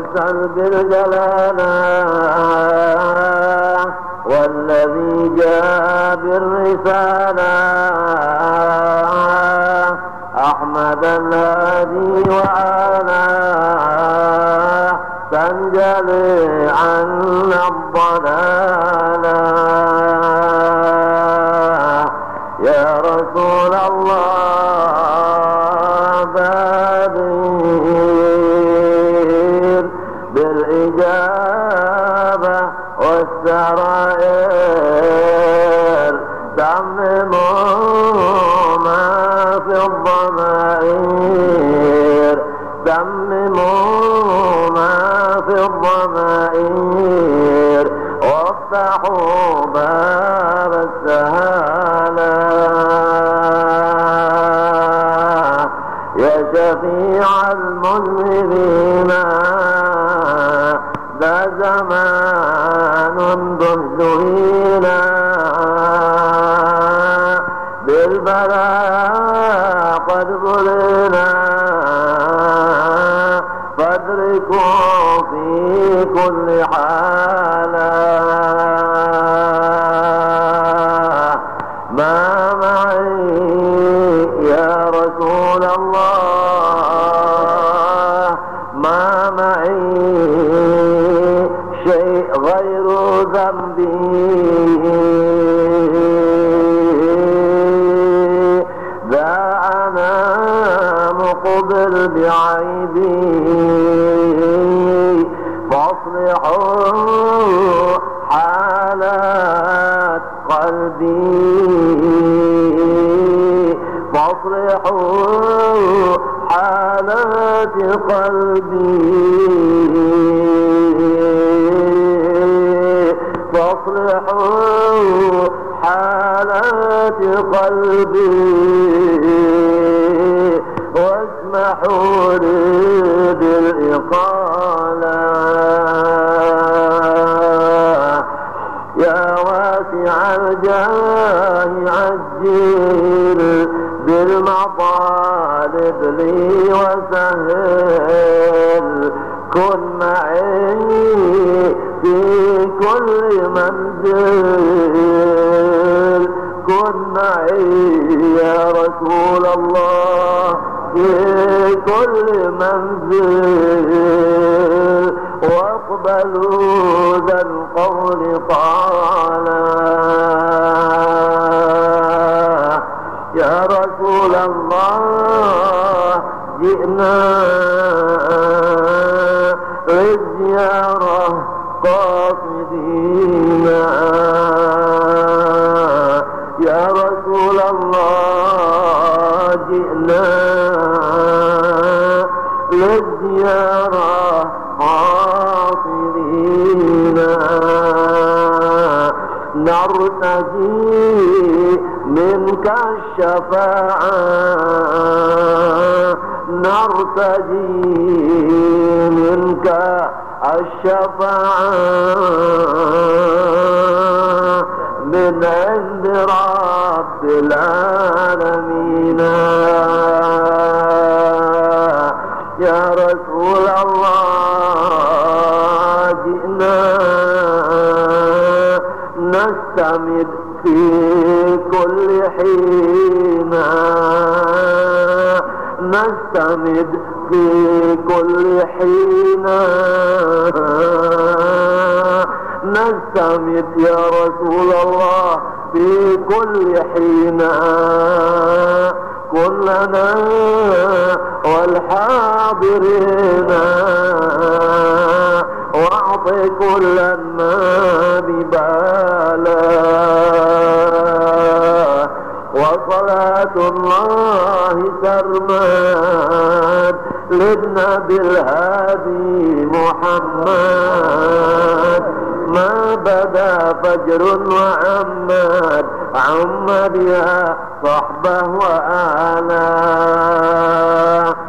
والسلب الجلالة والذي جاء بالرسالة أحمد الهادي وعلى تنجلي عنا الضلالة يا رسول الله بادر بالإجابة والسرائر تمموا ما في الضمائر تمموا ما في الضمائر وافتحوا باب السهالة يا شفيع المذنبين ذا زمان دهدهينا بالبلاء قد ظلنا فادركوا في كل حالة ما معي يا رسول الله ما معي شيء غير ذنبي ذا أنا مقبل بعيبي فاصلحوا حالات قلبي فاصلحوا حالات قلبي فاصلحوا حالات قلبي واسمحوا لي بالإقالة يا واسع الجاه عجل بالمطالب لي وسهل كن معي في كل منزل كن معي يا رسول الله في كل منزل واقبلوا ذا القول قالا يا رسول الله جئنا للزيارة قاصدين يا رسول الله جئنا للزيارة قاصدين نرتجي منك الشفاعة نرتجي منك الشفاعة من عند رب العالمين يا رسول الله جئنا نستمد في كل حين نستمد في كل حين نستمد يا رسول الله في كل حين كلنا والحاضرين واعط كلا ما ببالا وصلاة الله سرماد للنبي الهادي محمد ما بدا فجر وعماد عمد يا صحبه وآله